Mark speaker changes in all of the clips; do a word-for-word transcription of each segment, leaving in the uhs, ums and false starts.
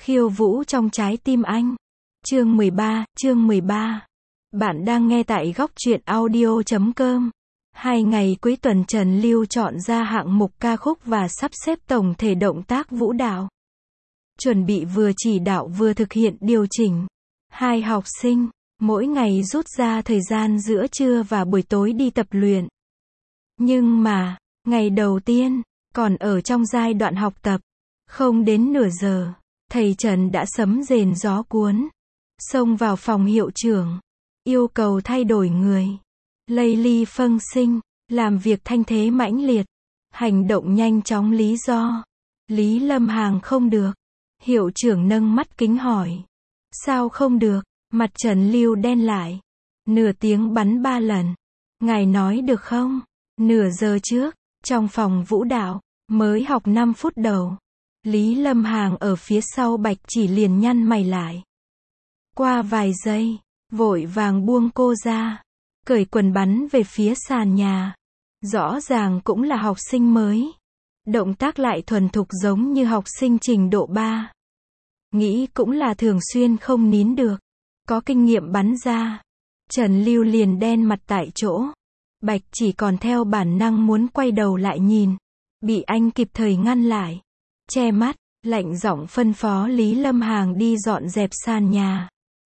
Speaker 1: Khiêu vũ trong trái tim anh. Chương mười ba, chương mười ba. Bạn đang nghe tại góc truyện audio chấm com. Hai ngày cuối tuần Trần Lưu chọn ra hạng mục ca khúc và sắp xếp tổng thể động tác vũ đạo. Chuẩn bị vừa chỉ đạo vừa thực hiện điều chỉnh. Hai học sinh, mỗi ngày rút ra thời gian giữa trưa và buổi tối đi tập luyện. Nhưng mà, ngày đầu tiên, còn ở trong giai đoạn học tập, không đến nửa giờ, thầy Trần đã sấm rền gió cuốn, xông vào phòng hiệu trưởng, yêu cầu thay đổi người. Lây ly phân sinh, làm việc thanh thế mãnh liệt, hành động nhanh chóng lý do. Lý Lâm Hằng không được. Hiệu trưởng nâng mắt kính hỏi. Sao không được? Mặt Trần Lưu đen lại. Nửa tiếng bắn ba lần. Ngài nói được không? Nửa giờ trước, trong phòng vũ đạo, mới học năm phút đầu. Lý Lâm Hằng ở phía sau Bạch Chỉ liền nhăn mày lại. Qua vài giây, vội vàng buông cô ra, cởi quần bắn về phía sàn nhà. Rõ ràng cũng là học sinh mới. Động tác lại thuần thục giống như học sinh trình độ ba. Nghĩ cũng là thường xuyên không nín được. Có kinh nghiệm bắn ra. Trần Lưu liền đen mặt tại chỗ. Bạch Chỉ còn theo bản năng muốn quay đầu lại nhìn. Bị anh kịp thời ngăn lại. Che mắt, lạnh giọng phân phó Lý Lâm Hằng đi dọn dẹp sàn nhà.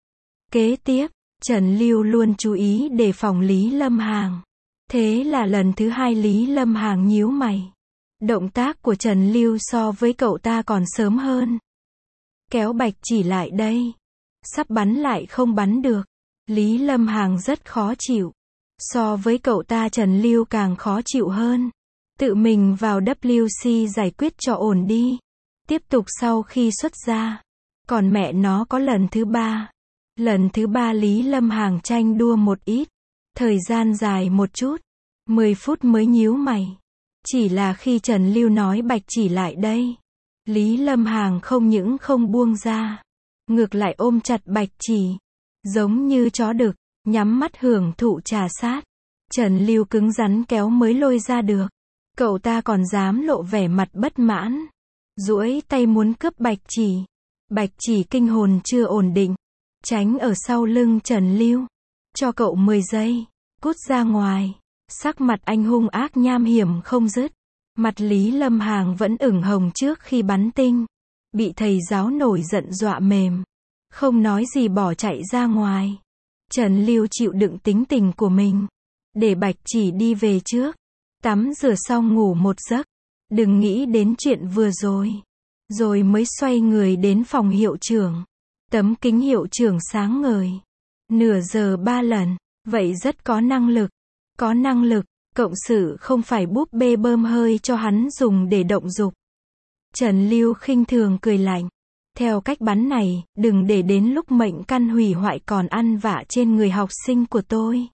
Speaker 1: Kế tiếp, Trần Lưu luôn chú ý đề phòng Lý Lâm Hằng. Thế là lần thứ hai Lý Lâm Hằng nhíu mày. Động tác của Trần Lưu so với cậu ta còn sớm hơn. Kéo Bạch Chỉ lại đây. Sắp bắn lại không bắn được. Lý Lâm Hằng rất khó chịu. So với cậu ta Trần Lưu càng khó chịu hơn. Tự mình vào W C giải quyết cho ổn đi. Tiếp tục sau khi xuất ra. Còn mẹ nó có lần thứ ba. Lần thứ ba Lý Lâm Hằng tranh đua một ít. Thời gian dài một chút. mười phút mới nhíu mày. Chỉ là khi Trần Lưu nói Bạch Chỉ lại đây. Lý Lâm Hằng không những không buông ra. Ngược lại ôm chặt Bạch Chỉ. Giống như chó đực, nhắm mắt hưởng thụ trà sát. Trần Lưu cứng rắn kéo mới lôi ra được. Cậu ta còn dám lộ vẻ mặt bất mãn. Duỗi tay muốn cướp Bạch Chỉ. Bạch Chỉ kinh hồn chưa ổn định. Tránh ở sau lưng Trần Lưu. Cho cậu mười giây. Cút ra ngoài. Sắc mặt anh hung ác nham hiểm không dứt. Mặt Lý Lâm Hằng vẫn ửng hồng trước khi bắn tinh. Bị thầy giáo nổi giận dọa mềm. Không nói gì bỏ chạy ra ngoài. Trần Lưu chịu đựng tính tình của mình. Để Bạch Chỉ đi về trước. Tắm rửa xong ngủ một giấc. Đừng nghĩ đến chuyện vừa rồi. Rồi mới xoay người đến phòng hiệu trưởng. Tấm kính hiệu trưởng sáng ngời. Nửa giờ ba lần. Vậy rất có năng lực. Có năng lực. Cộng sự không phải búp bê bơm hơi cho hắn dùng để động dục. Trần Lưu khinh thường cười lạnh. Theo cách bắn này, đừng để đến lúc mệnh căn hủy hoại còn ăn vạ trên người học sinh của tôi.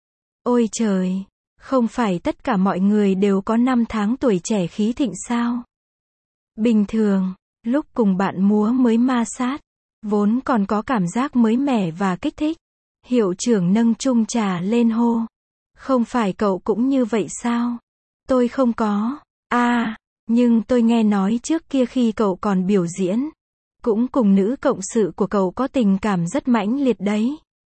Speaker 1: Ôi trời, không phải tất cả mọi người đều có năm tháng tuổi trẻ khí thịnh sao? Bình thường, lúc cùng bạn múa mới ma sát, vốn còn có cảm giác mới mẻ và kích thích. Hiệu trưởng nâng chung trà lên hô. Không phải cậu cũng như vậy sao? Tôi không có. À, nhưng tôi nghe nói trước kia khi cậu còn biểu diễn, cũng cùng nữ cộng sự của cậu có tình cảm rất mãnh liệt đấy.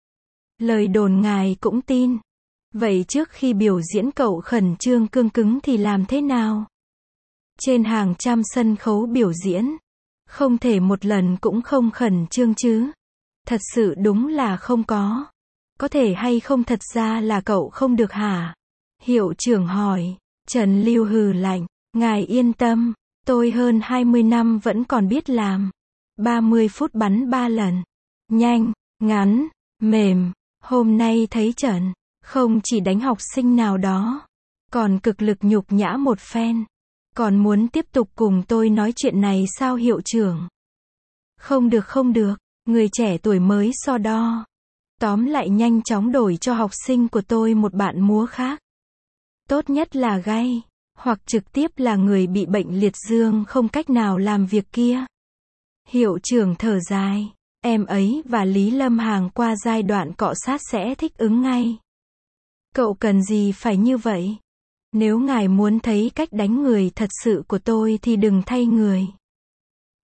Speaker 1: Lời đồn ngài cũng tin. Vậy trước khi biểu diễn cậu khẩn trương cương cứng thì làm thế nào? Trên hàng trăm sân khấu biểu diễn, không thể một lần cũng không khẩn trương chứ. Thật sự đúng là không có. Có thể hay không thật ra là cậu không được hả? Hiệu trưởng hỏi. Trần Lưu hừ lạnh. Ngài yên tâm, tôi hơn hai mươi năm vẫn còn biết làm. ba mươi phút bắn ba lần. Nhanh, ngắn, mềm. Hôm nay thấy Trần, không chỉ đánh học sinh nào đó, còn cực lực nhục nhã một phen. Còn muốn tiếp tục cùng tôi nói chuyện này sao hiệu trưởng? Không được không được, người trẻ tuổi mới so đo. Tóm lại nhanh chóng đổi cho học sinh của tôi một bạn múa khác. Tốt nhất là gay, hoặc trực tiếp là người bị bệnh liệt dương không cách nào làm việc kia. Hiệu trưởng thở dài. Em ấy và Lý Lâm Hằng qua giai đoạn cọ sát sẽ thích ứng ngay. Cậu cần gì phải như vậy? Nếu ngài muốn thấy cách đánh người thật sự của tôi thì đừng thay người.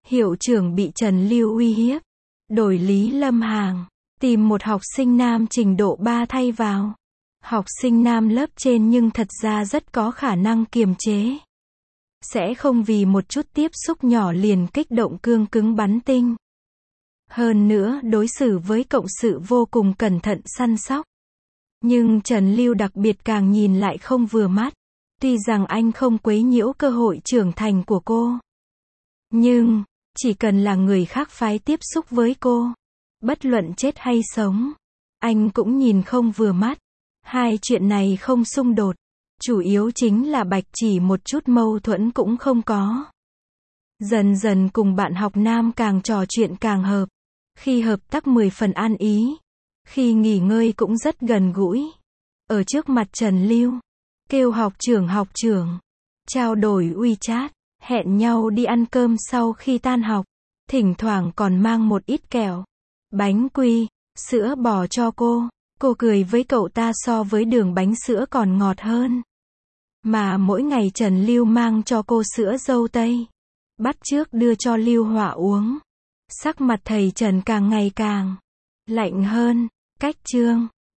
Speaker 1: Hiệu trưởng bị Trần Lưu uy hiếp, đổi Lý Lâm Hàn, tìm một học sinh nam trình độ ba thay vào. Học sinh nam lớp trên nhưng thật ra rất có khả năng kiềm chế. Sẽ không vì một chút tiếp xúc nhỏ liền kích động cương cứng bắn tinh. Hơn nữa đối xử với cộng sự vô cùng cẩn thận săn sóc. Nhưng Trần Lưu đặc biệt càng nhìn lại không vừa mắt. Tuy rằng anh không quấy nhiễu cơ hội trưởng thành của cô. Nhưng, chỉ cần là người khác phái tiếp xúc với cô, bất luận chết hay sống, anh cũng nhìn không vừa mắt. Hai chuyện này không xung đột. Chủ yếu chính là Bạch Chỉ một chút mâu thuẫn cũng không có. Dần dần cùng bạn học nam càng trò chuyện càng hợp. Khi hợp tác mười phần ăn ý. Khi nghỉ ngơi cũng rất gần gũi. Ở trước mặt Trần Lưu, kêu học trưởng học trưởng. Trao đổi WeChat, hẹn nhau đi ăn cơm sau khi tan học. Thỉnh thoảng còn mang một ít kẹo, bánh quy, sữa bò cho cô. Cô cười với cậu ta so với đường bánh sữa còn ngọt hơn. Mà mỗi ngày Trần Lưu mang cho cô sữa dâu tây. Bắt chước đưa cho Lưu Họa uống. Sắc mặt thầy Trần càng ngày càng lạnh hơn. Cách chương